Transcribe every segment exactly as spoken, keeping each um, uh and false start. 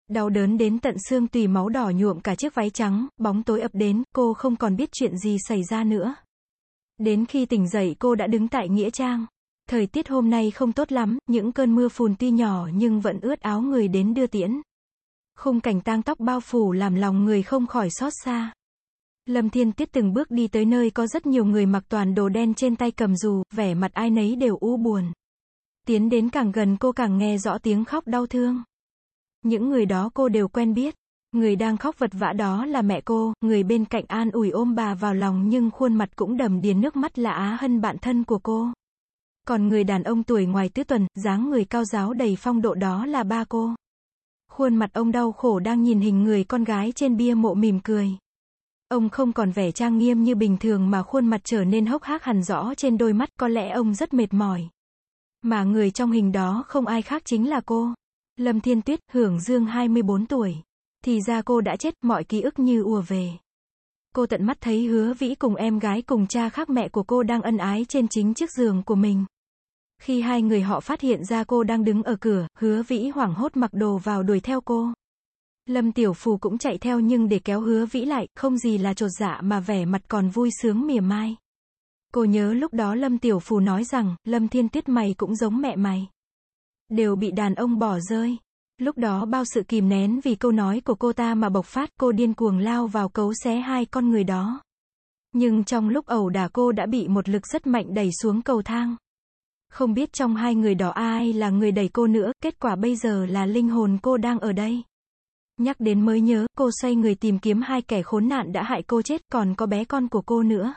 Đau đớn đến tận xương tùy, máu đỏ nhuộm cả chiếc váy trắng, bóng tối ập đến, cô không còn biết chuyện gì xảy ra nữa. Đến khi tỉnh dậy cô đã đứng tại nghĩa trang. Thời tiết hôm nay không tốt lắm, những cơn mưa phùn tuy nhỏ nhưng vẫn ướt áo người đến đưa tiễn. Khung cảnh tang tóc bao phủ làm lòng người không khỏi xót xa. Lâm Thiên Tuyết từng bước đi tới nơi có rất nhiều người mặc toàn đồ đen, trên tay cầm dù, vẻ mặt ai nấy đều u buồn. Tiến đến càng gần cô càng nghe rõ tiếng khóc đau thương. Những người đó cô đều quen biết. Người đang khóc vật vã đó là mẹ cô, người bên cạnh an ủi ôm bà vào lòng nhưng khuôn mặt cũng đầm đìa nước mắt là Á Hân, bạn thân của cô. Còn người đàn ông tuổi ngoài tứ tuần, dáng người cao ráo đầy phong độ đó là ba cô. Khuôn mặt ông đau khổ đang nhìn hình người con gái trên bia mộ mỉm cười. Ông không còn vẻ trang nghiêm như bình thường mà khuôn mặt trở nên hốc hác hằn rõ trên đôi mắt, có lẽ ông rất mệt mỏi. Mà người trong hình đó không ai khác chính là cô. Lâm Thiên Tuyết, hưởng dương hai mươi bốn tuổi. Thì ra cô đã chết, mọi ký ức như ùa về. Cô tận mắt thấy Hứa Vĩ cùng em gái cùng cha khác mẹ của cô đang ân ái trên chính chiếc giường của mình. Khi hai người họ phát hiện ra cô đang đứng ở cửa, Hứa Vĩ hoảng hốt mặc đồ vào đuổi theo cô. Lâm Tiểu Phù cũng chạy theo nhưng để kéo Hứa Vĩ lại, không gì là chột dạ mà vẻ mặt còn vui sướng mỉa mai. Cô nhớ lúc đó Lâm Tiểu Phù nói rằng, Lâm Thiên Tuyết mày cũng giống mẹ mày. Đều bị đàn ông bỏ rơi. Lúc đó bao sự kìm nén vì câu nói của cô ta mà bộc phát, cô điên cuồng lao vào cấu xé hai con người đó. Nhưng trong lúc ẩu đả cô đã bị một lực rất mạnh đẩy xuống cầu thang. Không biết trong hai người đó ai là người đẩy cô nữa, kết quả bây giờ là linh hồn cô đang ở đây. Nhắc đến mới nhớ, cô xoay người tìm kiếm hai kẻ khốn nạn đã hại cô chết, còn có bé con của cô nữa.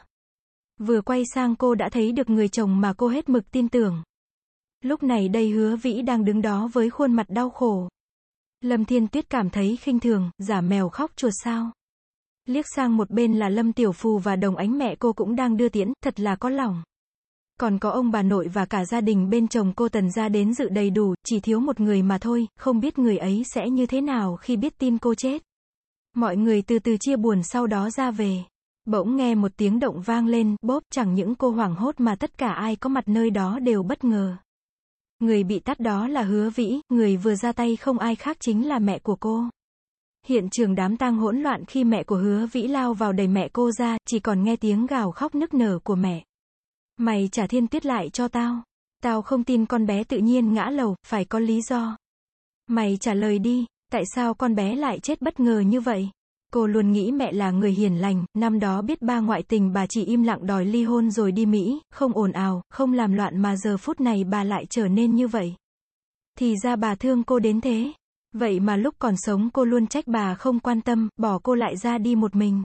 Vừa quay sang cô đã thấy được người chồng mà cô hết mực tin tưởng. Lúc này đây Hứa Vĩ đang đứng đó với khuôn mặt đau khổ. Lâm Thiên Tuyết cảm thấy khinh thường, giả mèo khóc chuột sao. Liếc sang một bên là Lâm Tiểu Phù và Đồng Ánh, mẹ cô cũng đang đưa tiễn, thật là có lòng. Còn có ông bà nội và cả gia đình bên chồng cô Tần gia đến dự đầy đủ, chỉ thiếu một người mà thôi, không biết người ấy sẽ như thế nào khi biết tin cô chết. Mọi người từ từ chia buồn sau đó ra về. Bỗng nghe một tiếng động vang lên, bốp, chẳng những cô hoảng hốt mà tất cả ai có mặt nơi đó đều bất ngờ. Người bị tát đó là Hứa Vĩ, người vừa ra tay không ai khác chính là mẹ của cô. Hiện trường đám tang hỗn loạn khi mẹ của Hứa Vĩ lao vào đẩy mẹ cô ra, chỉ còn nghe tiếng gào khóc nức nở của mẹ. Mày trả Thiên Tuyết lại cho tao. Tao không tin con bé tự nhiên ngã lầu, phải có lý do. Mày trả lời đi, tại sao con bé lại chết bất ngờ như vậy? Cô luôn nghĩ mẹ là người hiền lành, năm đó biết ba ngoại tình bà chỉ im lặng đòi ly hôn rồi đi Mỹ, không ồn ào, không làm loạn mà giờ phút này bà lại trở nên như vậy. Thì ra bà thương cô đến thế. Vậy mà lúc còn sống cô luôn trách bà không quan tâm, bỏ cô lại ra đi một mình.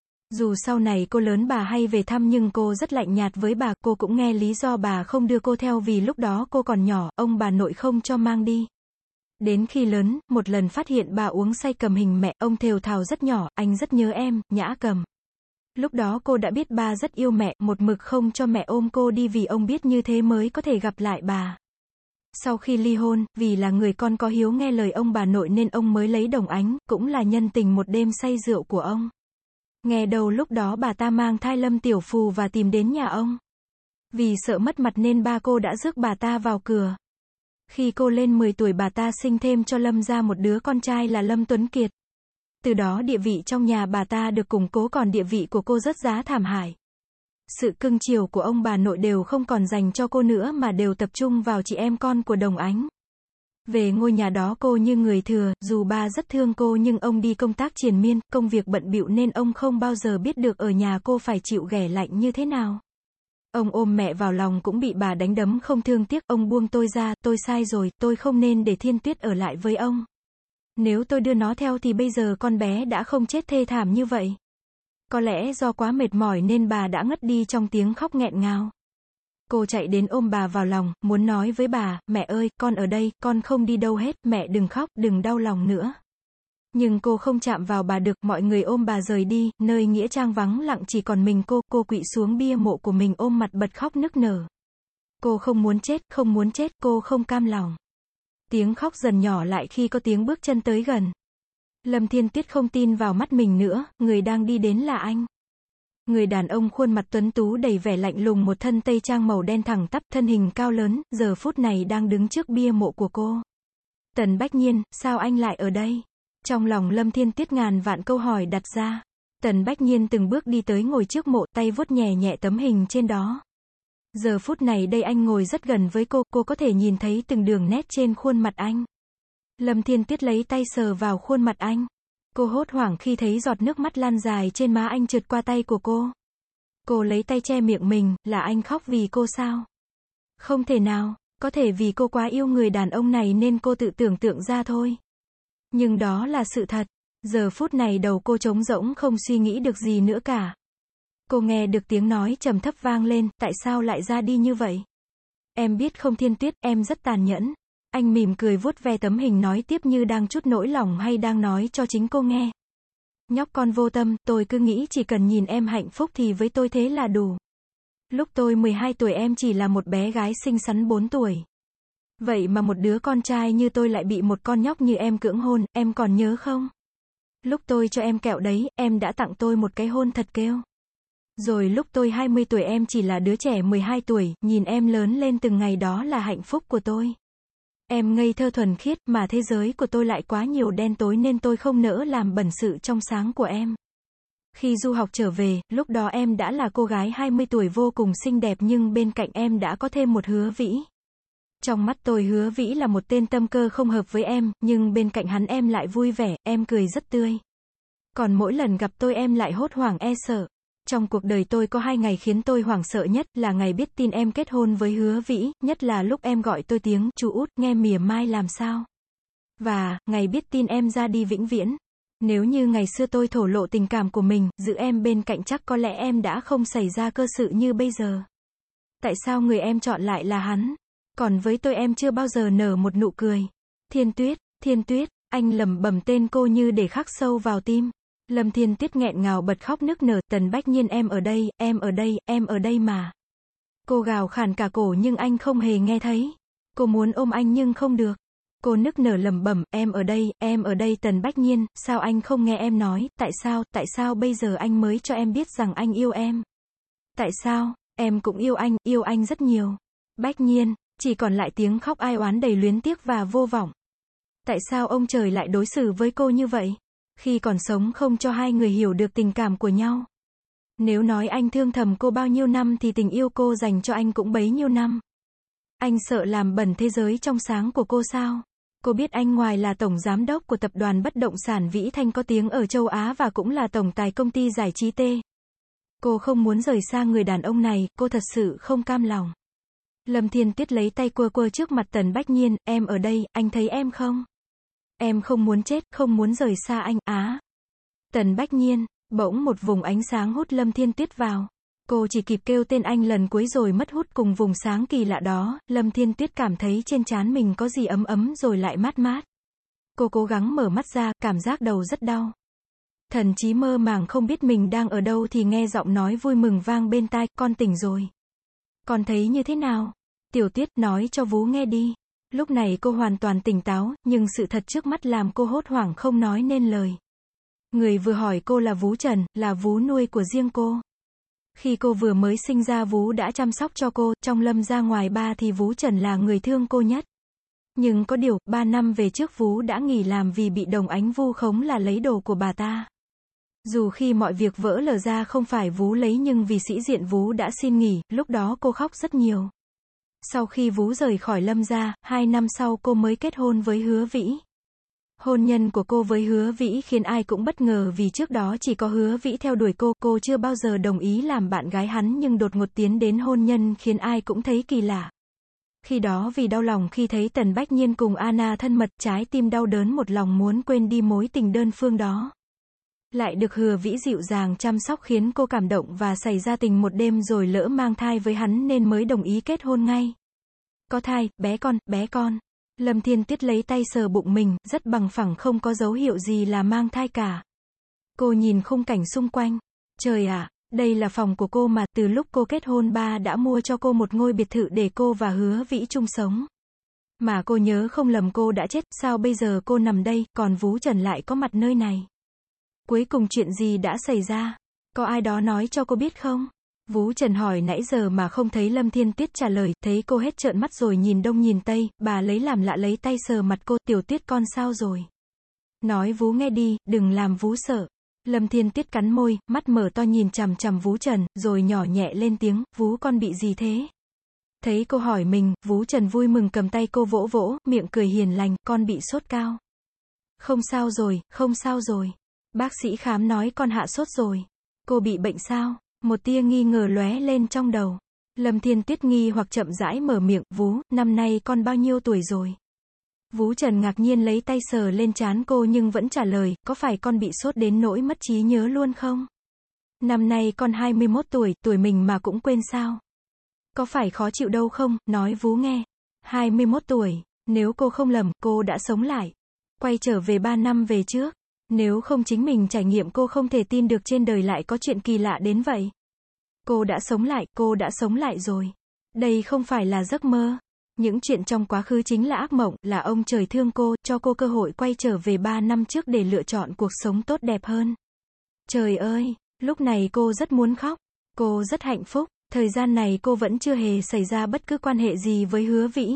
Dù sau này cô lớn bà hay về thăm nhưng cô rất lạnh nhạt với bà, cô cũng nghe lý do bà không đưa cô theo vì lúc đó cô còn nhỏ, ông bà nội không cho mang đi. Đến khi lớn, một lần phát hiện bà uống say cầm hình mẹ, ông thều thào rất nhỏ, anh rất nhớ em, Nhã cầm. Lúc đó cô đã biết ba rất yêu mẹ, một mực không cho mẹ ôm cô đi vì ông biết như thế mới có thể gặp lại bà. Sau khi ly hôn, vì là người con có hiếu nghe lời ông bà nội nên ông mới lấy Đồng Ánh, cũng là nhân tình một đêm say rượu của ông. Nghe đầu lúc đó bà ta mang thai Lâm Tiểu Phù và tìm đến nhà ông. Vì sợ mất mặt nên ba cô đã rước bà ta vào cửa. Khi cô lên mười tuổi bà ta sinh thêm cho Lâm ra một đứa con trai là Lâm Tuấn Kiệt. Từ đó địa vị trong nhà bà ta được củng cố, còn địa vị của cô rất giá thảm hại. Sự cưng chiều của ông bà nội đều không còn dành cho cô nữa mà đều tập trung vào chị em con của Đồng Ánh. Về ngôi nhà đó cô như người thừa, dù ba rất thương cô nhưng ông đi công tác triền miên, công việc bận bịu nên ông không bao giờ biết được ở nhà cô phải chịu ghẻ lạnh như thế nào. Ông ôm mẹ vào lòng cũng bị bà đánh đấm không thương tiếc, ông buông tôi ra, tôi sai rồi, tôi không nên để Thiên Tuyết ở lại với ông. Nếu tôi đưa nó theo thì bây giờ con bé đã không chết thê thảm như vậy. Có lẽ do quá mệt mỏi nên bà đã ngất đi trong tiếng khóc nghẹn ngào. Cô chạy đến ôm bà vào lòng, muốn nói với bà, mẹ ơi, con ở đây, con không đi đâu hết, mẹ đừng khóc, đừng đau lòng nữa. Nhưng cô không chạm vào bà được, mọi người ôm bà rời đi, nơi nghĩa trang vắng lặng chỉ còn mình cô, cô quỵ xuống bia mộ của mình ôm mặt bật khóc nức nở. Cô không muốn chết, không muốn chết, cô không cam lòng. Tiếng khóc dần nhỏ lại khi có tiếng bước chân tới gần. Lâm Thiên Tuyết không tin vào mắt mình nữa, người đang đi đến là anh. Người đàn ông khuôn mặt tuấn tú đầy vẻ lạnh lùng, một thân tây trang màu đen thẳng tắp, thân hình cao lớn, giờ phút này đang đứng trước bia mộ của cô. Tần Bách Nhiên, sao anh lại ở đây? Trong lòng Lâm Thiên Tuyết ngàn vạn câu hỏi đặt ra. Tần Bách Nhiên từng bước đi tới ngồi trước mộ, tay vuốt nhẹ nhẹ tấm hình trên đó. Giờ phút này đây anh ngồi rất gần với cô, cô có thể nhìn thấy từng đường nét trên khuôn mặt anh. Lâm Thiên Tuyết lấy tay sờ vào khuôn mặt anh. Cô hốt hoảng khi thấy giọt nước mắt lan dài trên má anh trượt qua tay của cô. Cô lấy tay che miệng mình, là anh khóc vì cô sao? Không thể nào, có thể vì cô quá yêu người đàn ông này nên cô tự tưởng tượng ra thôi. Nhưng đó là sự thật. Giờ phút này đầu cô trống rỗng không suy nghĩ được gì nữa cả. Cô nghe được tiếng nói trầm thấp vang lên, tại sao lại ra đi như vậy? Em biết không Thiên Tuyết, em rất tàn nhẫn. Anh mỉm cười vuốt ve tấm hình nói tiếp như đang trút nỗi lòng hay đang nói cho chính cô nghe. Nhóc con vô tâm, tôi cứ nghĩ chỉ cần nhìn em hạnh phúc thì với tôi thế là đủ. Lúc tôi mười hai tuổi em chỉ là một bé gái xinh xắn bốn tuổi. Vậy mà một đứa con trai như tôi lại bị một con nhóc như em cưỡng hôn, em còn nhớ không? Lúc tôi cho em kẹo đấy, em đã tặng tôi một cái hôn thật kêu. Rồi lúc tôi hai mươi tuổi em chỉ là đứa trẻ mười hai tuổi, nhìn em lớn lên từng ngày đó là hạnh phúc của tôi. Em ngây thơ thuần khiết, mà thế giới của tôi lại quá nhiều đen tối nên tôi không nỡ làm bẩn sự trong sáng của em. Khi du học trở về, lúc đó em đã là cô gái hai mươi tuổi vô cùng xinh đẹp nhưng bên cạnh em đã có thêm một Hứa Vĩ. Trong mắt tôi Hứa Vĩ là một tên tâm cơ không hợp với em, nhưng bên cạnh hắn em lại vui vẻ, em cười rất tươi. Còn mỗi lần gặp tôi em lại hốt hoảng e sợ. Trong cuộc đời tôi có hai ngày khiến tôi hoảng sợ nhất là ngày biết tin em kết hôn với Hứa Vĩ, nhất là lúc em gọi tôi tiếng chú út, nghe mỉa mai làm sao. Và, ngày biết tin em ra đi vĩnh viễn. Nếu như ngày xưa tôi thổ lộ tình cảm của mình, giữ em bên cạnh chắc có lẽ em đã không xảy ra cơ sự như bây giờ. Tại sao người em chọn lại là hắn? Còn với tôi em chưa bao giờ nở một nụ cười. Thiên Tuyết, Thiên Tuyết, anh lẩm bẩm tên cô như để khắc sâu vào tim. Lâm Thiên Tuyết nghẹn ngào bật khóc nức nở, Tần Bách Nhiên em ở đây, em ở đây, em ở đây mà. Cô gào khàn cả cổ nhưng anh không hề nghe thấy. Cô muốn ôm anh nhưng không được. Cô nức nở lẩm bẩm, em ở đây, em ở đây Tần Bách Nhiên, sao anh không nghe em nói, tại sao, tại sao bây giờ anh mới cho em biết rằng anh yêu em? Tại sao, em cũng yêu anh, yêu anh rất nhiều. Bách Nhiên, chỉ còn lại tiếng khóc ai oán đầy luyến tiếc và vô vọng. Tại sao ông trời lại đối xử với cô như vậy? Khi còn sống không cho hai người hiểu được tình cảm của nhau. Nếu nói anh thương thầm cô bao nhiêu năm thì tình yêu cô dành cho anh cũng bấy nhiêu năm. Anh sợ làm bẩn thế giới trong sáng của cô sao? Cô biết anh ngoài là tổng giám đốc của tập đoàn bất động sản Vĩ Thanh có tiếng ở châu Á và cũng là tổng tài công ty giải trí T. Cô không muốn rời xa người đàn ông này, cô thật sự không cam lòng. Lâm Thiên Tuyết lấy tay quơ quơ trước mặt Tần Bách Nhiên, em ở đây, anh thấy em không? Em không muốn chết, không muốn rời xa anh, á. Tần Bách Nhiên, bỗng một vùng ánh sáng hút Lâm Thiên Tuyết vào. Cô chỉ kịp kêu tên anh lần cuối rồi mất hút cùng vùng sáng kỳ lạ đó, Lâm Thiên Tuyết cảm thấy trên trán mình có gì ấm ấm rồi lại mát mát. Cô cố gắng mở mắt ra, cảm giác đầu rất đau. Thần trí mơ màng không biết mình đang ở đâu thì nghe giọng nói vui mừng vang bên tai, con tỉnh rồi. Con thấy như thế nào? Tiểu Tuyết, nói cho Vú nghe đi. Lúc này cô hoàn toàn tỉnh táo, nhưng sự thật trước mắt làm cô hốt hoảng không nói nên lời. Người vừa hỏi cô là Vú Trần, là Vú nuôi của riêng cô. Khi cô vừa mới sinh ra Vú đã chăm sóc cho cô, trong Lâm ra ngoài ba thì Vú Trần là người thương cô nhất. Nhưng có điều, ba năm về trước Vú đã nghỉ làm vì bị Đồng Ánh vu khống là lấy đồ của bà ta. Dù khi mọi việc vỡ lở ra không phải Vú lấy nhưng vì sĩ diện Vú đã xin nghỉ, lúc đó cô khóc rất nhiều. Sau khi Vú rời khỏi Lâm gia, hai năm sau cô mới kết hôn với Hứa Vĩ. Hôn nhân của cô với Hứa Vĩ khiến ai cũng bất ngờ vì trước đó chỉ có Hứa Vĩ theo đuổi cô, cô chưa bao giờ đồng ý làm bạn gái hắn nhưng đột ngột tiến đến hôn nhân khiến ai cũng thấy kỳ lạ. Khi đó vì đau lòng khi thấy Tần Bách Nhiên cùng Anna thân mật, trái tim đau đớn một lòng muốn quên đi mối tình đơn phương đó. Lại được Hứa Vĩ dịu dàng chăm sóc khiến cô cảm động và xảy ra tình một đêm rồi lỡ mang thai với hắn nên mới đồng ý kết hôn ngay. Có thai, bé con, bé con. Lâm Thiên Tuyết lấy tay sờ bụng mình, rất bằng phẳng không có dấu hiệu gì là mang thai cả. Cô nhìn khung cảnh xung quanh. Trời ạ, đây là phòng của cô mà, từ lúc cô kết hôn ba đã mua cho cô một ngôi biệt thự để cô và Hứa Vĩ chung sống. Mà cô nhớ không lầm cô đã chết, sao bây giờ cô nằm đây, còn Vú Trần lại có mặt nơi này. Cuối cùng chuyện gì đã xảy ra? Có ai đó nói cho cô biết không? Vú Trần hỏi nãy giờ mà không thấy Lâm Thiên Tuyết trả lời, thấy cô hết trợn mắt rồi nhìn đông nhìn tây, bà lấy làm lạ lấy tay sờ mặt cô, Tiểu Tuyết con sao rồi? Nói Vú nghe đi, đừng làm Vú sợ. Lâm Thiên Tuyết cắn môi, mắt mở to nhìn chằm chằm Vú Trần, rồi nhỏ nhẹ lên tiếng, Vú con bị gì thế? Thấy cô hỏi mình, Vú Trần vui mừng cầm tay cô vỗ vỗ, miệng cười hiền lành, con bị sốt cao. Không sao rồi, không sao rồi. Bác sĩ khám nói con hạ sốt rồi. Cô bị bệnh sao? Một tia nghi ngờ lóe lên trong đầu. Lâm Thiên Tuyết nghi hoặc chậm rãi mở miệng, Vú, năm nay con bao nhiêu tuổi rồi? Vú Trần ngạc nhiên lấy tay sờ lên trán cô nhưng vẫn trả lời, có phải con bị sốt đến nỗi mất trí nhớ luôn không? Năm nay con hai mươi mốt tuổi, tuổi mình mà cũng quên sao? Có phải khó chịu đâu không, nói Vú nghe. hai mươi mốt tuổi, nếu cô không lầm, cô đã sống lại. Quay trở về ba năm về trước. Nếu không chính mình trải nghiệm cô không thể tin được trên đời lại có chuyện kỳ lạ đến vậy. Cô đã sống lại, cô đã sống lại rồi. Đây không phải là giấc mơ. Những chuyện trong quá khứ chính là ác mộng, là ông trời thương cô, cho cô cơ hội quay trở về ba năm trước để lựa chọn cuộc sống tốt đẹp hơn. Trời ơi, lúc này cô rất muốn khóc. Cô rất hạnh phúc. Thời gian này cô vẫn chưa hề xảy ra bất cứ quan hệ gì với Hứa Vĩ.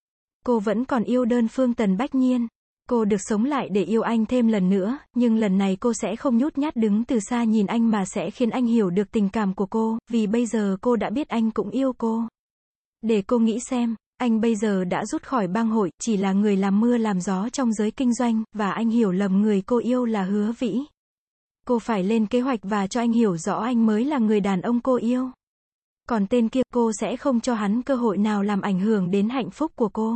Cô vẫn còn yêu đơn phương Tần Bách Nhiên. Cô được sống lại để yêu anh thêm lần nữa, nhưng lần này cô sẽ không nhút nhát đứng từ xa nhìn anh mà sẽ khiến anh hiểu được tình cảm của cô, vì bây giờ cô đã biết anh cũng yêu cô. Để cô nghĩ xem, anh bây giờ đã rút khỏi bang hội, chỉ là người làm mưa làm gió trong giới kinh doanh, và anh hiểu lầm người cô yêu là Hứa Vĩ. Cô phải lên kế hoạch và cho anh hiểu rõ anh mới là người đàn ông cô yêu. Còn tên kia, cô sẽ không cho hắn cơ hội nào làm ảnh hưởng đến hạnh phúc của cô.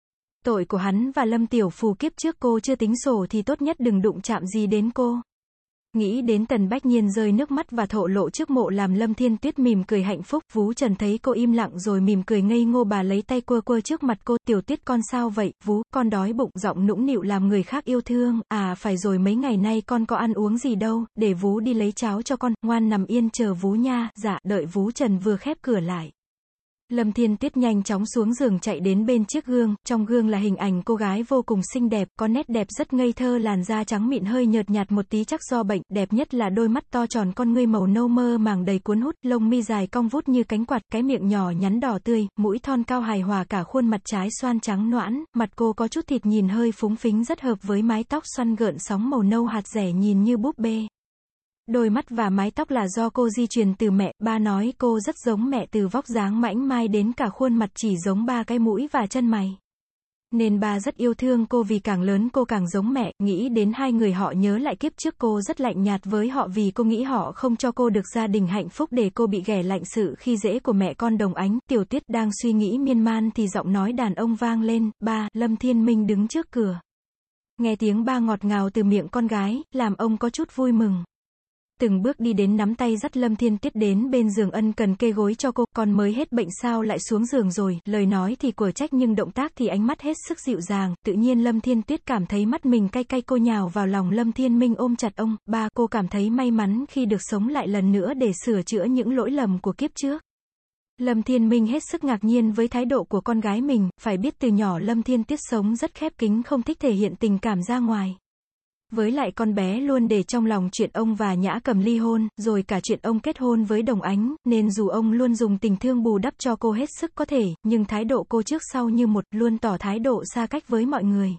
Tội của hắn và Lâm Tiểu Phù kiếp trước cô chưa tính sổ thì tốt nhất đừng đụng chạm gì đến cô. Nghĩ đến Tần Bách Nhiên rơi nước mắt và thổ lộ trước mộ làm Lâm Thiên Tuyết mỉm cười hạnh phúc. Vú Trần thấy cô im lặng rồi mỉm cười ngây ngô, bà lấy tay quơ quơ trước mặt cô, Tiểu Tuyết con sao vậy, Vú, con đói bụng, giọng nũng nịu làm người khác yêu thương, à phải rồi mấy ngày nay con có ăn uống gì đâu, để Vú đi lấy cháo cho con, ngoan nằm yên chờ Vú nha, dạ, đợi Vú Trần vừa khép cửa lại. Lâm Thiên Tuyết nhanh chóng xuống giường chạy đến bên chiếc gương, trong gương là hình ảnh cô gái vô cùng xinh đẹp, có nét đẹp rất ngây thơ, làn da trắng mịn hơi nhợt nhạt một tí chắc do bệnh, đẹp nhất là đôi mắt to tròn con ngươi màu nâu mơ màng đầy cuốn hút, lông mi dài cong vút như cánh quạt, cái miệng nhỏ nhắn đỏ tươi, mũi thon cao hài hòa cả khuôn mặt trái xoan trắng nõn, mặt cô có chút thịt nhìn hơi phúng phính rất hợp với mái tóc xoăn gợn sóng màu nâu hạt rẻ nhìn như búp bê. Đôi mắt và mái tóc là do cô di truyền từ mẹ, ba nói cô rất giống mẹ từ vóc dáng mảnh mai đến cả khuôn mặt chỉ giống ba cái mũi và chân mày. Nên ba rất yêu thương cô vì càng lớn cô càng giống mẹ, nghĩ đến hai người họ nhớ lại kiếp trước cô rất lạnh nhạt với họ vì cô nghĩ họ không cho cô được gia đình hạnh phúc để cô bị ghẻ lạnh sự khi dễ của mẹ con Đồng Ánh. Tiểu Tuyết đang suy nghĩ miên man thì giọng nói đàn ông vang lên, ba, Lâm Thiên Minh đứng trước cửa. Nghe tiếng ba ngọt ngào từ miệng con gái, làm ông có chút vui mừng. Từng bước đi đến nắm tay dắt Lâm Thiên Tuyết đến bên giường ân cần kê gối cho cô, con mới hết bệnh sao lại xuống giường rồi, lời nói thì của trách nhưng động tác thì ánh mắt hết sức dịu dàng, tự nhiên Lâm Thiên Tuyết cảm thấy mắt mình cay cay, cô nhào vào lòng Lâm Thiên Minh ôm chặt ông, ba, cô cảm thấy may mắn khi được sống lại lần nữa để sửa chữa những lỗi lầm của kiếp trước. Lâm Thiên Minh hết sức ngạc nhiên với thái độ của con gái mình, phải biết từ nhỏ Lâm Thiên Tuyết sống rất khép kín không thích thể hiện tình cảm ra ngoài. Với lại con bé luôn để trong lòng chuyện ông và Nhã Cầm ly hôn, rồi cả chuyện ông kết hôn với Đồng Ánh, nên dù ông luôn dùng tình thương bù đắp cho cô hết sức có thể, nhưng thái độ cô trước sau như một, luôn tỏ thái độ xa cách với mọi người.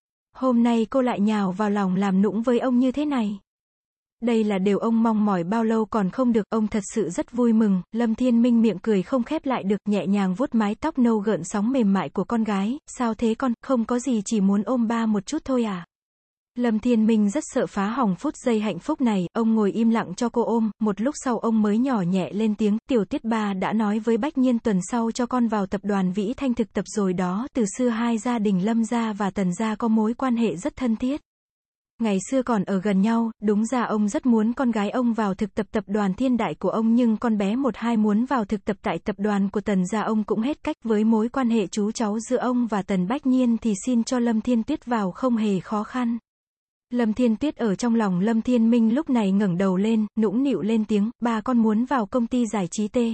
Hôm nay cô lại nhào vào lòng làm nũng với ông như thế này. Đây là điều ông mong mỏi bao lâu còn không được, ông thật sự rất vui mừng. Lâm Thiên Minh miệng cười không khép lại được, nhẹ nhàng vuốt mái tóc nâu gợn sóng mềm mại của con gái, sao thế con, không có gì chỉ muốn ôm ba một chút thôi à. Lâm Thiên Minh rất sợ phá hỏng phút giây hạnh phúc này, ông ngồi im lặng cho cô ôm, một lúc sau ông mới nhỏ nhẹ lên tiếng, Tiểu Tuyết ba đã nói với Bách Nhiên tuần sau cho con vào tập đoàn Vĩ Thanh thực tập rồi đó, từ xưa hai gia đình Lâm gia và Tần gia có mối quan hệ rất thân thiết. Ngày xưa còn ở gần nhau, đúng ra ông rất muốn con gái ông vào thực tập tập đoàn Thiên Đại của ông nhưng con bé một hai muốn vào thực tập tại tập đoàn của Tần gia ông cũng hết cách, với mối quan hệ chú cháu giữa ông và Tần Bách Nhiên thì xin cho Lâm Thiên Tuyết vào không hề khó khăn. Lâm Thiên Tuyết ở trong lòng Lâm Thiên Minh lúc này ngẩng đầu lên, nũng nịu lên tiếng, ba con muốn vào công ty giải trí T.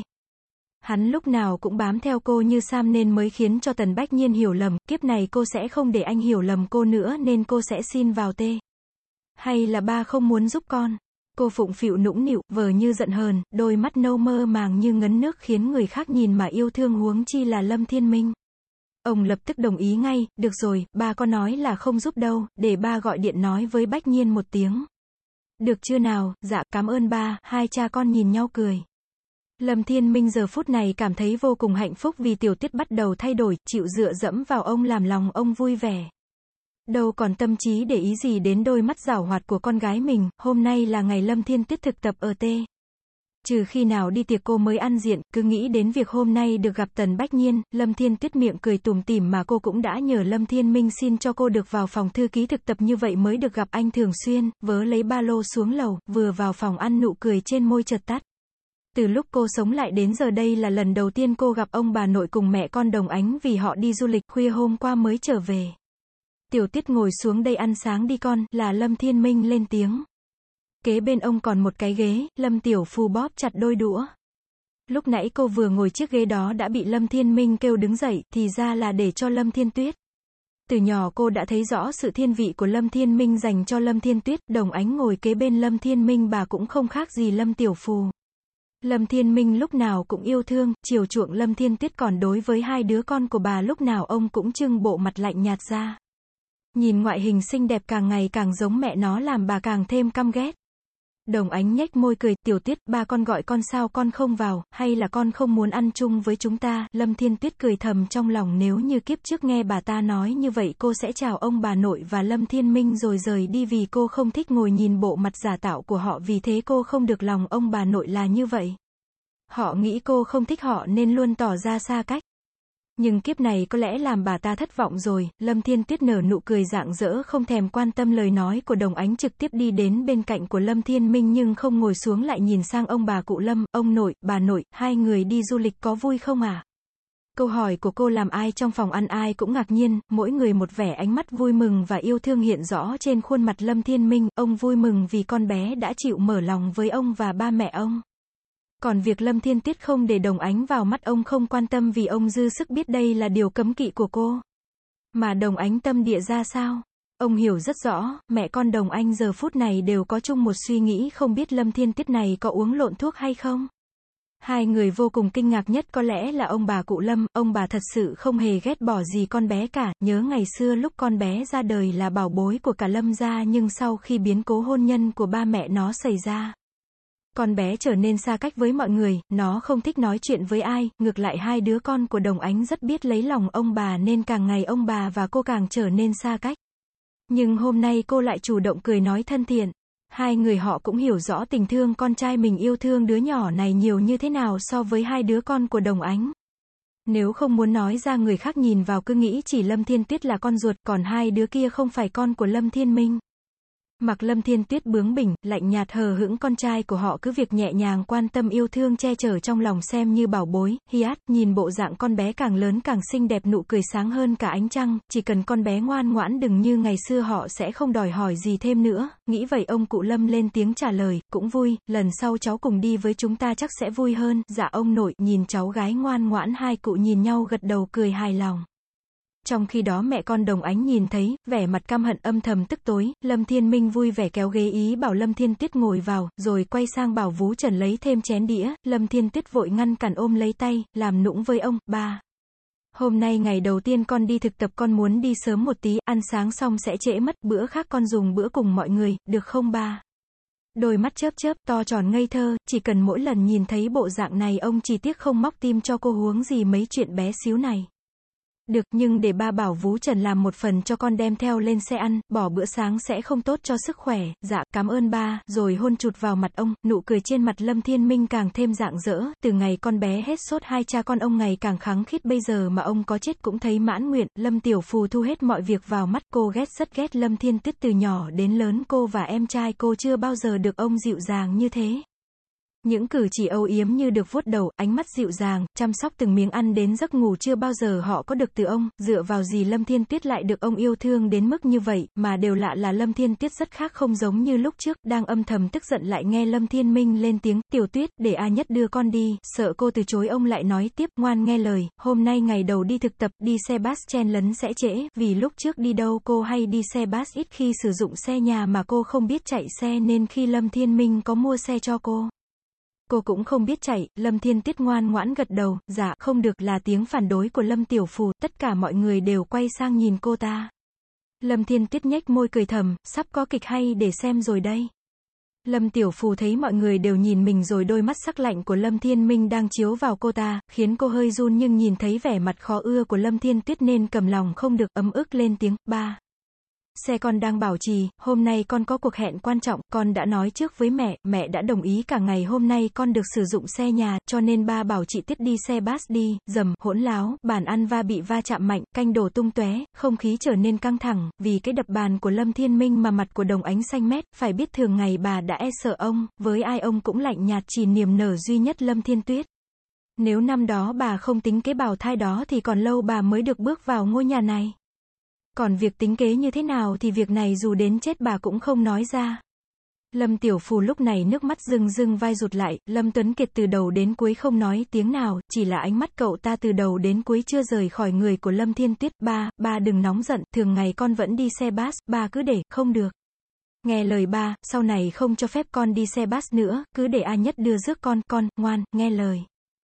Hắn lúc nào cũng bám theo cô như Sam nên mới khiến cho Tần Bách Nhiên hiểu lầm, kiếp này cô sẽ không để anh hiểu lầm cô nữa nên cô sẽ xin vào T. Hay là ba không muốn giúp con? Cô phụng phịu nũng nịu, vờ như giận hờn, đôi mắt nâu mơ màng như ngấn nước khiến người khác nhìn mà yêu thương huống chi là Lâm Thiên Minh. Ông lập tức đồng ý ngay, được rồi, ba có nói là không giúp đâu, để ba gọi điện nói với Bách Nhiên một tiếng. Được chưa nào, dạ, cảm ơn ba, hai cha con nhìn nhau cười. Lâm Thiên Minh giờ phút này cảm thấy vô cùng hạnh phúc vì Tiểu Tuyết bắt đầu thay đổi, chịu dựa dẫm vào ông làm lòng ông vui vẻ. Đâu còn tâm trí để ý gì đến đôi mắt giảo hoạt của con gái mình, hôm nay là ngày Lâm Thiên Tuyết thực tập ở T. Trừ khi nào đi tiệc cô mới ăn diện, cứ nghĩ đến việc hôm nay được gặp Tần Bách Nhiên, Lâm Thiên Tuyết miệng cười tủm tỉm mà cô cũng đã nhờ Lâm Thiên Minh xin cho cô được vào phòng thư ký thực tập như vậy mới được gặp anh thường xuyên, vớ lấy ba lô xuống lầu, vừa vào phòng ăn nụ cười trên môi chợt tắt. Từ lúc cô sống lại đến giờ đây là lần đầu tiên cô gặp ông bà nội cùng mẹ con Đồng Ánh vì họ đi du lịch khuya hôm qua mới trở về. Tiểu Tuyết ngồi xuống đây ăn sáng đi con, là Lâm Thiên Minh lên tiếng. Kế bên ông còn một cái ghế, Lâm Tiểu Phù bóp chặt đôi đũa. Lúc nãy cô vừa ngồi chiếc ghế đó đã bị Lâm Thiên Minh kêu đứng dậy, thì ra là để cho Lâm Thiên Tuyết. Từ nhỏ cô đã thấy rõ sự thiên vị của Lâm Thiên Minh dành cho Lâm Thiên Tuyết, Đồng Ánh ngồi kế bên Lâm Thiên Minh bà cũng không khác gì Lâm Tiểu Phù. Lâm Thiên Minh lúc nào cũng yêu thương, chiều chuộng Lâm Thiên Tuyết, còn đối với hai đứa con của bà lúc nào ông cũng trưng bộ mặt lạnh nhạt ra. Nhìn ngoại hình xinh đẹp càng ngày càng giống mẹ nó làm bà càng thêm căm ghét. Đồng Ánh nhếch môi cười, Tiểu Tuyết, ba con gọi con sao con không vào, hay là con không muốn ăn chung với chúng ta, Lâm Thiên Tuyết cười thầm trong lòng nếu như kiếp trước nghe bà ta nói như vậy cô sẽ chào ông bà nội và Lâm Thiên Minh rồi rời đi vì cô không thích ngồi nhìn bộ mặt giả tạo của họ vì thế cô không được lòng ông bà nội là như vậy. Họ nghĩ cô không thích họ nên luôn tỏ ra xa cách. Nhưng kiếp này có lẽ làm bà ta thất vọng rồi, Lâm Thiên Tuyết nở nụ cười rạng rỡ không thèm quan tâm lời nói của Đồng Ánh trực tiếp đi đến bên cạnh của Lâm Thiên Minh nhưng không ngồi xuống lại nhìn sang ông bà cụ Lâm, ông nội, bà nội, hai người đi du lịch có vui không à? Câu hỏi của cô làm ai trong phòng ăn ai cũng ngạc nhiên, mỗi người một vẻ ánh mắt vui mừng và yêu thương hiện rõ trên khuôn mặt Lâm Thiên Minh, ông vui mừng vì con bé đã chịu mở lòng với ông và ba mẹ ông. Còn việc Lâm Thiên Tuyết không để Đồng Ánh vào mắt ông không quan tâm vì ông dư sức biết đây là điều cấm kỵ của cô. Mà Đồng Ánh tâm địa ra sao? Ông hiểu rất rõ, mẹ con Đồng Anh giờ phút này đều có chung một suy nghĩ không biết Lâm Thiên Tuyết này có uống lộn thuốc hay không. Hai người vô cùng kinh ngạc nhất có lẽ là ông bà cụ Lâm, ông bà thật sự không hề ghét bỏ gì con bé cả, nhớ ngày xưa lúc con bé ra đời là bảo bối của cả Lâm gia nhưng sau khi biến cố hôn nhân của ba mẹ nó xảy ra. Con bé trở nên xa cách với mọi người, nó không thích nói chuyện với ai, ngược lại hai đứa con của Đồng Ánh rất biết lấy lòng ông bà nên càng ngày ông bà và cô càng trở nên xa cách. Nhưng hôm nay cô lại chủ động cười nói thân thiện. Hai người họ cũng hiểu rõ tình thương con trai mình yêu thương đứa nhỏ này nhiều như thế nào so với hai đứa con của Đồng Ánh. Nếu không muốn nói ra người khác nhìn vào cứ nghĩ chỉ Lâm Thiên Tuyết là con ruột, còn hai đứa kia không phải con của Lâm Thiên Minh. Mặc Lâm Thiên Tuyết bướng bỉnh, lạnh nhạt hờ hững con trai của họ cứ việc nhẹ nhàng quan tâm yêu thương che chở trong lòng xem như bảo bối, hi át, nhìn bộ dạng con bé càng lớn càng xinh đẹp nụ cười sáng hơn cả ánh trăng, chỉ cần con bé ngoan ngoãn đừng như ngày xưa họ sẽ không đòi hỏi gì thêm nữa, nghĩ vậy ông cụ Lâm lên tiếng trả lời, cũng vui, lần sau cháu cùng đi với chúng ta chắc sẽ vui hơn, dạ ông nội, nhìn cháu gái ngoan ngoãn hai cụ nhìn nhau gật đầu cười hài lòng. Trong khi đó mẹ con Đồng Ánh nhìn thấy, vẻ mặt căm hận âm thầm tức tối, Lâm Thiên Minh vui vẻ kéo ghế ý bảo Lâm Thiên Tuyết ngồi vào, rồi quay sang bảo Vú Trần lấy thêm chén đĩa, Lâm Thiên Tuyết vội ngăn cản ôm lấy tay, làm nũng với ông, ba. Hôm nay ngày đầu tiên con đi thực tập con muốn đi sớm một tí, ăn sáng xong sẽ trễ mất, bữa khác con dùng bữa cùng mọi người, được không ba? Đôi mắt chớp chớp, to tròn ngây thơ, chỉ cần mỗi lần nhìn thấy bộ dạng này ông chỉ tiếc không móc tim cho cô huống gì mấy chuyện bé xíu này. Được, nhưng để ba bảo Vú Trần làm một phần cho con đem theo lên xe ăn, bỏ bữa sáng sẽ không tốt cho sức khỏe, dạ, cảm ơn ba, rồi hôn chụt vào mặt ông, nụ cười trên mặt Lâm Thiên Minh càng thêm rạng rỡ, từ ngày con bé hết sốt hai cha con ông ngày càng khắng khít bây giờ mà ông có chết cũng thấy mãn nguyện, Lâm Tiểu Phù thu hết mọi việc vào mắt cô ghét rất ghét Lâm Thiên Tuyết từ nhỏ đến lớn cô và em trai cô chưa bao giờ được ông dịu dàng như thế. Những cử chỉ âu yếm như được vuốt đầu, ánh mắt dịu dàng, chăm sóc từng miếng ăn đến giấc ngủ chưa bao giờ họ có được từ ông, dựa vào gì Lâm Thiên Tuyết lại được ông yêu thương đến mức như vậy, mà đều lạ là Lâm Thiên Tuyết rất khác không giống như lúc trước, đang âm thầm tức giận lại nghe Lâm Thiên Minh lên tiếng, Tiểu Tuyết, để A Nhất đưa con đi, sợ cô từ chối ông lại nói tiếp, ngoan nghe lời, hôm nay ngày đầu đi thực tập, đi xe bus chen lấn sẽ trễ, vì lúc trước đi đâu cô hay đi xe bus ít khi sử dụng xe nhà mà cô không biết chạy xe nên khi Lâm Thiên Minh có mua xe cho cô. Cô cũng không biết chạy, Lâm Thiên Tuyết ngoan ngoãn gật đầu, dạ, không được, là tiếng phản đối của Lâm Tiểu Phù, tất cả mọi người đều quay sang nhìn cô ta. Lâm Thiên Tuyết nhếch môi cười thầm, sắp có kịch hay để xem rồi đây. Lâm Tiểu Phù thấy mọi người đều nhìn mình rồi đôi mắt sắc lạnh của Lâm Thiên Minh đang chiếu vào cô ta, khiến cô hơi run nhưng nhìn thấy vẻ mặt khó ưa của Lâm Thiên Tuyết nên cầm lòng không được, ấm ức lên tiếng, ba. Xe con đang bảo trì, hôm nay con có cuộc hẹn quan trọng, con đã nói trước với mẹ, mẹ đã đồng ý cả ngày hôm nay con được sử dụng xe nhà, cho nên ba bảo chị Tuyết đi xe bus đi, dầm, hỗn láo, bàn ăn va bị va chạm mạnh, canh đổ tung tóe, không khí trở nên căng thẳng, vì cái đập bàn của Lâm Thiên Minh mà mặt của Đồng Ánh xanh mét, phải biết thường ngày bà đã e sợ ông, với ai ông cũng lạnh nhạt, chỉ niềm nở duy nhất Lâm Thiên Tuyết. Nếu năm đó bà không tính kế bào thai đó thì còn lâu bà mới được bước vào ngôi nhà này. Còn việc tính kế như thế nào thì việc này dù đến chết bà cũng không nói ra. Lâm Tiểu Phù lúc này nước mắt rưng rưng vai rụt lại, Lâm Tuấn Kiệt từ đầu đến cuối không nói tiếng nào, chỉ là ánh mắt cậu ta từ đầu đến cuối chưa rời khỏi người của Lâm Thiên Tuyết. Ba, ba đừng nóng giận, thường ngày con vẫn đi xe bus, ba cứ để, không được. Nghe lời ba, sau này không cho phép con đi xe bus nữa, cứ để A Nhất đưa rước con, con, ngoan, nghe lời.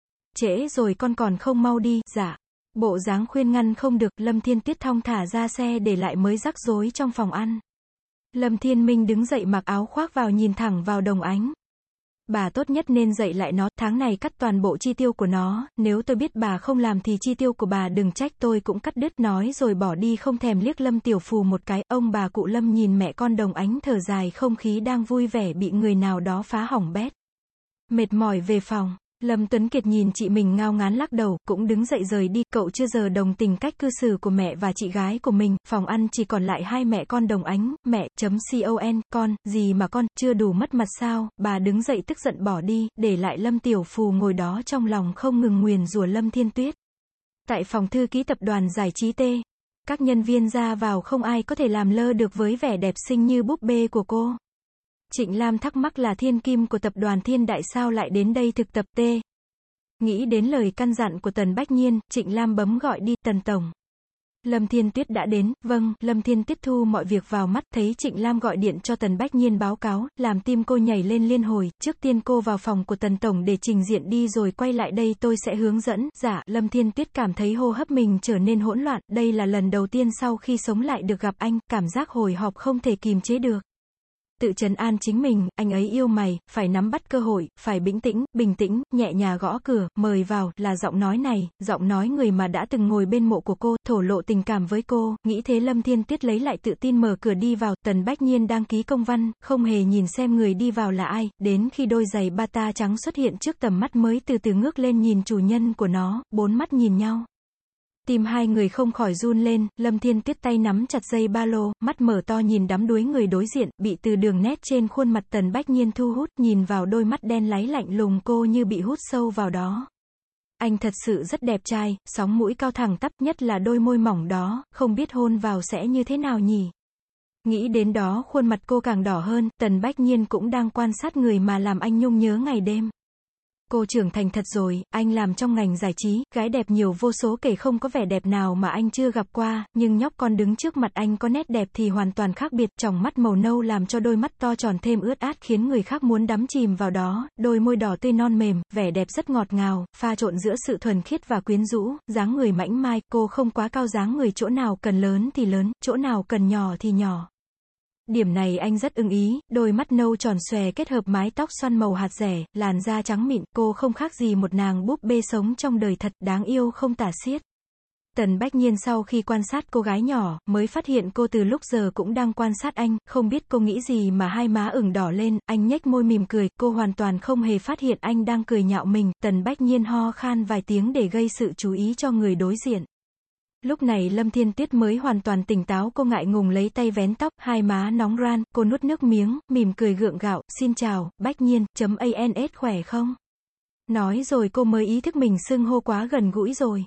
Trễ rồi con còn không mau đi, dạ. Bộ dáng khuyên ngăn không được, Lâm Thiên Tuyết thong thả ra xe để lại mới rắc rối trong phòng ăn. Lâm Thiên Minh đứng dậy mặc áo khoác vào nhìn thẳng vào Đồng Ánh. Bà tốt nhất nên dạy lại nó, tháng này cắt toàn bộ chi tiêu của nó, nếu tôi biết bà không làm thì chi tiêu của bà đừng trách tôi cũng cắt đứt, nói rồi bỏ đi không thèm liếc Lâm Tiểu Phù một cái. Ông bà cụ Lâm nhìn mẹ con Đồng Ánh thở dài, không khí đang vui vẻ bị người nào đó phá hỏng bét. Mệt mỏi về phòng. Lâm Tuấn Kiệt nhìn chị mình ngao ngán lắc đầu, cũng đứng dậy rời đi, cậu chưa giờ đồng tình cách cư xử của mẹ và chị gái của mình. Phòng ăn chỉ còn lại hai mẹ con Đồng Ánh, mẹ, chấm con, con, gì mà con, chưa đủ mất mặt sao, bà đứng dậy tức giận bỏ đi, để lại Lâm Tiểu Phù ngồi đó trong lòng không ngừng nguyền rủa Lâm Thiên Tuyết. Tại phòng thư ký tập đoàn giải trí T, các nhân viên ra vào không ai có thể làm lơ được với vẻ đẹp xinh như búp bê của cô. Trịnh Lam thắc mắc là thiên kim của tập đoàn Thiên Đại sao lại đến đây thực tập T. Nghĩ đến lời căn dặn của Tần Bách Nhiên, Trịnh Lam bấm gọi đi, Tần Tổng. Lâm Thiên Tuyết đã đến, vâng, Lâm Thiên Tuyết thu mọi việc vào mắt, thấy Trịnh Lam gọi điện cho Tần Bách Nhiên báo cáo, làm tim cô nhảy lên liên hồi, trước tiên cô vào phòng của Tần Tổng để trình diện đi rồi quay lại đây tôi sẽ hướng dẫn, dạ, Lâm Thiên Tuyết cảm thấy hô hấp mình trở nên hỗn loạn, đây là lần đầu tiên sau khi sống lại được gặp anh, cảm giác hồi hộp không thể kìm chế được. Tự trấn an chính mình, anh ấy yêu mày, phải nắm bắt cơ hội, phải bình tĩnh, bình tĩnh, nhẹ nhàng gõ cửa, mời vào, là giọng nói này, giọng nói người mà đã từng ngồi bên mộ của cô, thổ lộ tình cảm với cô, nghĩ thế Lâm Thiên Tuyết lấy lại tự tin mở cửa đi vào, Tần Bách Nhiên đang ký công văn, không hề nhìn xem người đi vào là ai, đến khi đôi giày bata trắng xuất hiện trước tầm mắt mới từ từ ngước lên nhìn chủ nhân của nó, bốn mắt nhìn nhau. Tim hai người không khỏi run lên, Lâm Thiên Tuyết tay nắm chặt dây ba lô, mắt mở to nhìn đắm đuối người đối diện, bị từ đường nét trên khuôn mặt Tần Bách Nhiên thu hút, nhìn vào đôi mắt đen láy lạnh lùng cô như bị hút sâu vào đó. Anh thật sự rất đẹp trai, sóng mũi cao thẳng tắp, nhất là đôi môi mỏng đó, không biết hôn vào sẽ như thế nào nhỉ. Nghĩ đến đó khuôn mặt cô càng đỏ hơn, Tần Bách Nhiên cũng đang quan sát người mà làm anh nhung nhớ ngày đêm. Cô trưởng thành thật rồi, anh làm trong ngành giải trí, gái đẹp nhiều vô số kể không có vẻ đẹp nào mà anh chưa gặp qua, nhưng nhóc con đứng trước mặt anh có nét đẹp thì hoàn toàn khác biệt, tròng mắt màu nâu làm cho đôi mắt to tròn thêm ướt át khiến người khác muốn đắm chìm vào đó, đôi môi đỏ tươi non mềm, vẻ đẹp rất ngọt ngào, pha trộn giữa sự thuần khiết và quyến rũ, dáng người mảnh mai, cô không quá cao dáng người, chỗ nào cần lớn thì lớn, chỗ nào cần nhỏ thì nhỏ. Điểm này anh rất ưng ý, đôi mắt nâu tròn xòe kết hợp mái tóc xoăn màu hạt dẻ, làn da trắng mịn, cô không khác gì một nàng búp bê sống trong đời thật, đáng yêu không tả xiết. Tần Bách Nhiên sau khi quan sát cô gái nhỏ, mới phát hiện cô từ lúc giờ cũng đang quan sát anh, không biết cô nghĩ gì mà hai má ửng đỏ lên, anh nhếch môi mỉm cười, cô hoàn toàn không hề phát hiện anh đang cười nhạo mình, Tần Bách Nhiên ho khan vài tiếng để gây sự chú ý cho người đối diện. Lúc này Lâm Thiên Tuyết mới hoàn toàn tỉnh táo, cô ngại ngùng lấy tay vén tóc, hai má nóng ran, cô nuốt nước miếng, mỉm cười gượng gạo, xin chào, Bách Nhiên, chấm ans khỏe không? Nói rồi cô mới ý thức mình xưng hô quá gần gũi rồi.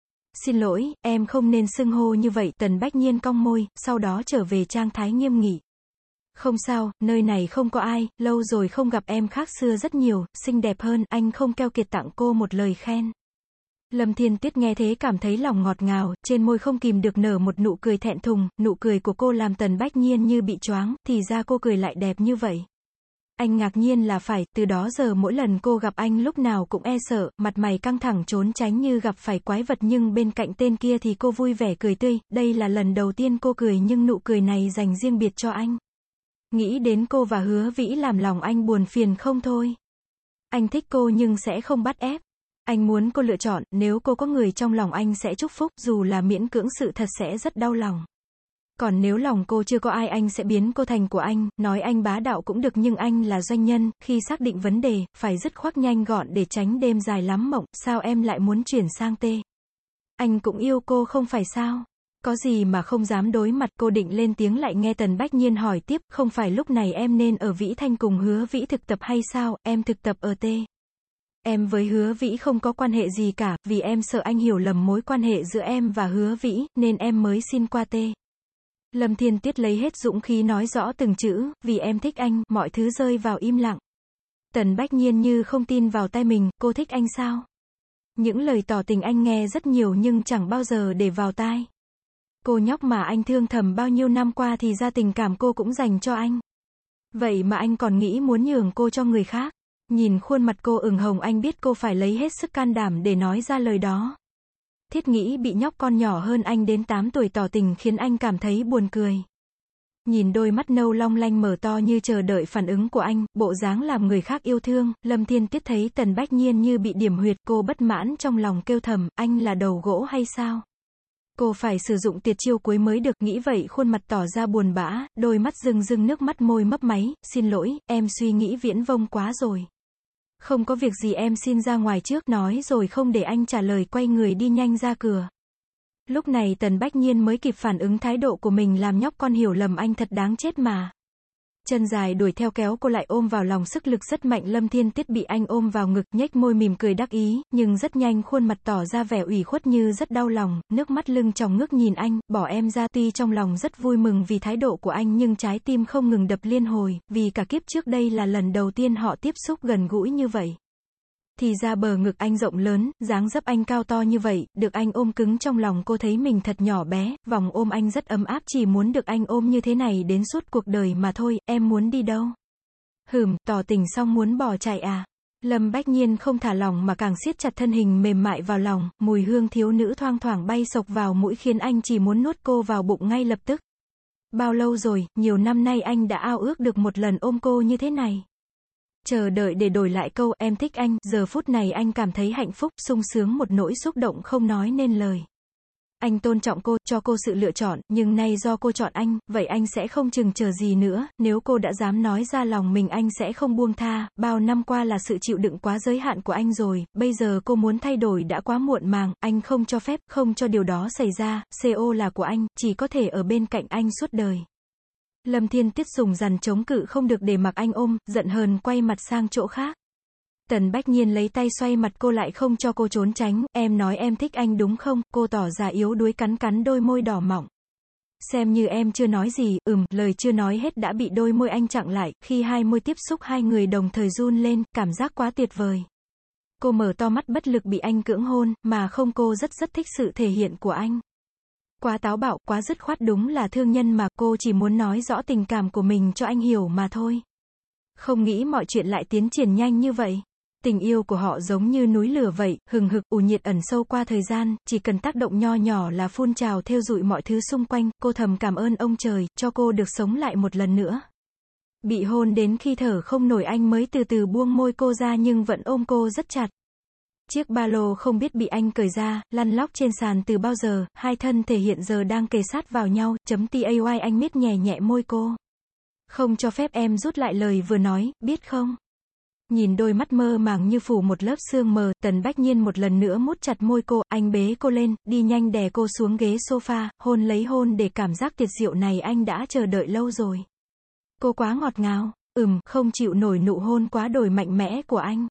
Xin lỗi, em không nên xưng hô như vậy, Tần Bách Nhiên cong môi, sau đó trở về trạng thái nghiêm nghị. Không sao, nơi này không có ai, lâu rồi không gặp em khác xưa rất nhiều, xinh đẹp hơn, anh không keo kiệt tặng cô một lời khen. Lâm Thiên Tuyết nghe thế cảm thấy lòng ngọt ngào, trên môi không kìm được nở một nụ cười thẹn thùng, nụ cười của cô làm Tần Bách Nhiên như bị choáng, thì ra cô cười lại đẹp như vậy. Anh ngạc nhiên là phải, từ đó giờ mỗi lần cô gặp anh lúc nào cũng e sợ, mặt mày căng thẳng trốn tránh như gặp phải quái vật, nhưng bên cạnh tên kia thì cô vui vẻ cười tươi, đây là lần đầu tiên cô cười nhưng nụ cười này dành riêng biệt cho anh. Nghĩ đến cô và Hứa Vĩ làm lòng anh buồn phiền không thôi. Anh thích cô nhưng sẽ không bắt ép. Anh muốn cô lựa chọn, nếu cô có người trong lòng anh sẽ chúc phúc, dù là miễn cưỡng sự thật sẽ rất đau lòng. Còn nếu lòng cô chưa có ai anh sẽ biến cô thành của anh, nói anh bá đạo cũng được nhưng anh là doanh nhân, khi xác định vấn đề, phải dứt khoát nhanh gọn để tránh đêm dài lắm mộng, sao em lại muốn chuyển sang T? Anh cũng yêu cô không phải sao? Có gì mà không dám đối mặt, cô định lên tiếng lại nghe Tần Bách Nhiên hỏi tiếp, không phải lúc này em nên ở Vĩ Thanh cùng Hứa Vĩ thực tập hay sao, em thực tập ở T. Em với Hứa Vĩ không có quan hệ gì cả, vì em sợ anh hiểu lầm mối quan hệ giữa em và Hứa Vĩ, nên em mới xin qua T. Lâm Thiên Tuyết lấy hết dũng khí nói rõ từng chữ, vì em thích anh, mọi thứ rơi vào im lặng. Tần Bách Nhiên như không tin vào tai mình, cô thích anh sao? Những lời tỏ tình anh nghe rất nhiều nhưng chẳng bao giờ để vào tai. Cô nhóc mà anh thương thầm bao nhiêu năm qua thì ra tình cảm cô cũng dành cho anh. Vậy mà anh còn nghĩ muốn nhường cô cho người khác. Nhìn khuôn mặt cô ửng hồng anh biết cô phải lấy hết sức can đảm để nói ra lời đó. Thiết nghĩ bị nhóc con nhỏ hơn anh đến tám tuổi tỏ tình khiến anh cảm thấy buồn cười. Nhìn đôi mắt nâu long lanh mở to như chờ đợi phản ứng của anh, bộ dáng làm người khác yêu thương, Lâm Thiên Tuyết thấy Tần Bách Nhiên như bị điểm huyệt, cô bất mãn trong lòng kêu thầm, anh là đầu gỗ hay sao? Cô phải sử dụng tuyệt chiêu cuối mới được, nghĩ vậy khuôn mặt tỏ ra buồn bã, đôi mắt rưng rưng nước mắt môi mấp máy, xin lỗi, em suy nghĩ viễn vông quá rồi. Không có việc gì em xin ra ngoài trước, nói rồi không để anh trả lời quay người đi nhanh ra cửa. Lúc này Tần Bách Nhiên mới kịp phản ứng thái độ của mình làm nhóc con hiểu lầm anh thật đáng chết mà. Chân dài đuổi theo kéo cô lại ôm vào lòng sức lực rất mạnh, Lâm Thiên Tuyết bị anh ôm vào ngực nhếch môi mỉm cười đắc ý, nhưng rất nhanh khuôn mặt tỏ ra vẻ ủy khuất như rất đau lòng, nước mắt lưng tròng ngước nhìn anh, bỏ em ra, tuy trong lòng rất vui mừng vì thái độ của anh nhưng trái tim không ngừng đập liên hồi, vì cả kiếp trước đây là lần đầu tiên họ tiếp xúc gần gũi như vậy. Thì ra bờ ngực anh rộng lớn, dáng dấp anh cao to như vậy, được anh ôm cứng trong lòng cô thấy mình thật nhỏ bé, vòng ôm anh rất ấm áp, chỉ muốn được anh ôm như thế này đến suốt cuộc đời mà thôi, em muốn đi đâu? Hừm, tỏ tình xong muốn bỏ chạy à? Lâm Bách Nhiên không thả lòng mà càng siết chặt thân hình mềm mại vào lòng, mùi hương thiếu nữ thoang thoảng bay sộc vào mũi khiến anh chỉ muốn nuốt cô vào bụng ngay lập tức. Bao lâu rồi, nhiều năm nay anh đã ao ước được một lần ôm cô như thế này. Chờ đợi để đổi lại câu, em thích anh, giờ phút này anh cảm thấy hạnh phúc, sung sướng một nỗi xúc động không nói nên lời. Anh tôn trọng cô, cho cô sự lựa chọn, nhưng nay do cô chọn anh, vậy anh sẽ không chừng chờ gì nữa, nếu cô đã dám nói ra lòng mình anh sẽ không buông tha, bao năm qua là sự chịu đựng quá giới hạn của anh rồi, bây giờ cô muốn thay đổi đã quá muộn màng, anh không cho phép, không cho điều đó xảy ra, cô là của anh, chỉ có thể ở bên cạnh anh suốt đời. Lâm Thiên Tuyết dùng dằn chống cự không được để mặc anh ôm, giận hờn quay mặt sang chỗ khác. Tần Bách Nhiên lấy tay xoay mặt cô lại không cho cô trốn tránh, em nói em thích anh đúng không? Cô tỏ ra yếu đuối cắn cắn đôi môi đỏ mọng. Xem như em chưa nói gì, ừm, lời chưa nói hết đã bị đôi môi anh chặn lại, khi hai môi tiếp xúc hai người đồng thời run lên, cảm giác quá tuyệt vời. Cô mở to mắt bất lực bị anh cưỡng hôn, mà không cô rất rất thích sự thể hiện của anh. Quá táo bạo, quá dứt khoát, đúng là thương nhân mà, cô chỉ muốn nói rõ tình cảm của mình cho anh hiểu mà thôi. Không nghĩ mọi chuyện lại tiến triển nhanh như vậy. Tình yêu của họ giống như núi lửa vậy, hừng hực, ù nhiệt ẩn sâu qua thời gian, chỉ cần tác động nho nhỏ là phun trào theo dụi mọi thứ xung quanh, cô thầm cảm ơn ông trời, cho cô được sống lại một lần nữa. Bị hôn đến khi thở không nổi anh mới từ từ buông môi cô ra nhưng vẫn ôm cô rất chặt. Chiếc ba lô không biết bị anh cởi ra, lăn lóc trên sàn từ bao giờ, hai thân thể hiện giờ đang kề sát vào nhau, chấm tay anh miết nhẹ nhẹ môi cô. Không cho phép em rút lại lời vừa nói, biết không? Nhìn đôi mắt mơ màng như phủ một lớp sương mờ, Tần Bách Nhiên một lần nữa mút chặt môi cô, anh bế cô lên, đi nhanh đè cô xuống ghế sofa, hôn lấy hôn để cảm giác tuyệt diệu này anh đã chờ đợi lâu rồi. Cô quá ngọt ngào, ừm, không chịu nổi nụ hôn quá đổi mạnh mẽ của anh.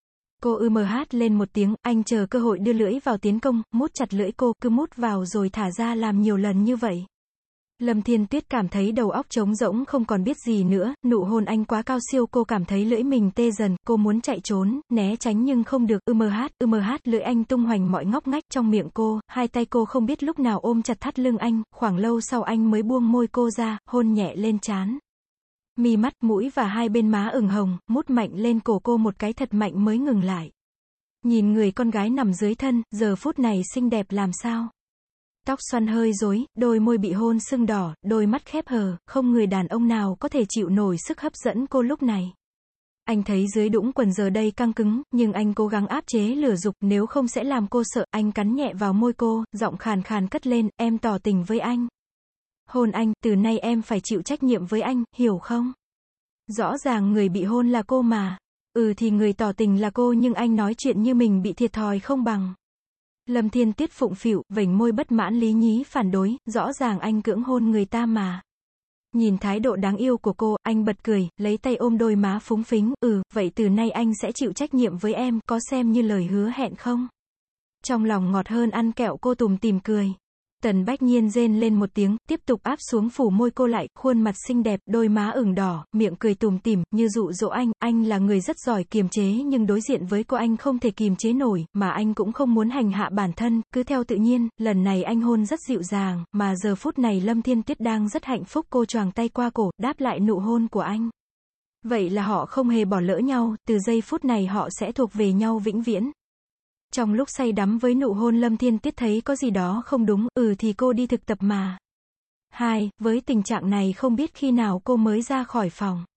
Cô ư mờ hát lên một tiếng, anh chờ cơ hội đưa lưỡi vào tiến công, mút chặt lưỡi cô, cứ mút vào rồi thả ra làm nhiều lần như vậy. Lâm Thiên Tuyết cảm thấy đầu óc trống rỗng không còn biết gì nữa, nụ hôn anh quá cao siêu, cô cảm thấy lưỡi mình tê dần, cô muốn chạy trốn, né tránh nhưng không được, ư mờ hát, ư mờ hát, lưỡi anh tung hoành mọi ngóc ngách trong miệng cô, hai tay cô không biết lúc nào ôm chặt thắt lưng anh, khoảng lâu sau anh mới buông môi cô ra, hôn nhẹ lên trán. Mi mắt, mũi và hai bên má ửng hồng, mút mạnh lên cổ cô một cái thật mạnh mới ngừng lại. Nhìn người con gái nằm dưới thân, giờ phút này xinh đẹp làm sao. Tóc xoăn hơi rối, đôi môi bị hôn sưng đỏ, đôi mắt khép hờ, không người đàn ông nào có thể chịu nổi sức hấp dẫn cô lúc này. Anh thấy dưới đũng quần giờ đây căng cứng, nhưng anh cố gắng áp chế lửa dục, nếu không sẽ làm cô sợ. Anh cắn nhẹ vào môi cô, giọng khàn khàn cất lên, em tỏ tình với anh. Hôn anh, từ nay em phải chịu trách nhiệm với anh, hiểu không? Rõ ràng người bị hôn là cô mà. Ừ thì người tỏ tình là cô, nhưng anh nói chuyện như mình bị thiệt thòi không bằng. Lâm Thiên Tuyết phụng phịu, vểnh môi bất mãn lý nhí phản đối, rõ ràng anh cưỡng hôn người ta mà. Nhìn thái độ đáng yêu của cô, anh bật cười, lấy tay ôm đôi má phúng phính, ừ, vậy từ nay anh sẽ chịu trách nhiệm với em, có xem như lời hứa hẹn không? Trong lòng ngọt hơn ăn kẹo, cô tủm tỉm cười. Tần Bách Nhiên rên lên một tiếng, tiếp tục áp xuống phủ môi cô lại, khuôn mặt xinh đẹp, đôi má ửng đỏ, miệng cười tủm tỉm, như dụ dỗ anh. Anh là người rất giỏi kiềm chế, nhưng đối diện với cô anh không thể kiềm chế nổi, mà anh cũng không muốn hành hạ bản thân, cứ theo tự nhiên. Lần này anh hôn rất dịu dàng, mà giờ phút này Lâm Thiên Tuyết đang rất hạnh phúc. Cô choàng tay qua cổ, đáp lại nụ hôn của anh. Vậy là họ không hề bỏ lỡ nhau, từ giây phút này họ sẽ thuộc về nhau vĩnh viễn. Trong lúc say đắm với nụ hôn, Lâm Thiên Tuyết thấy có gì đó không đúng, ừ thì cô đi thực tập mà. Hai, với tình trạng này không biết khi nào cô mới ra khỏi phòng.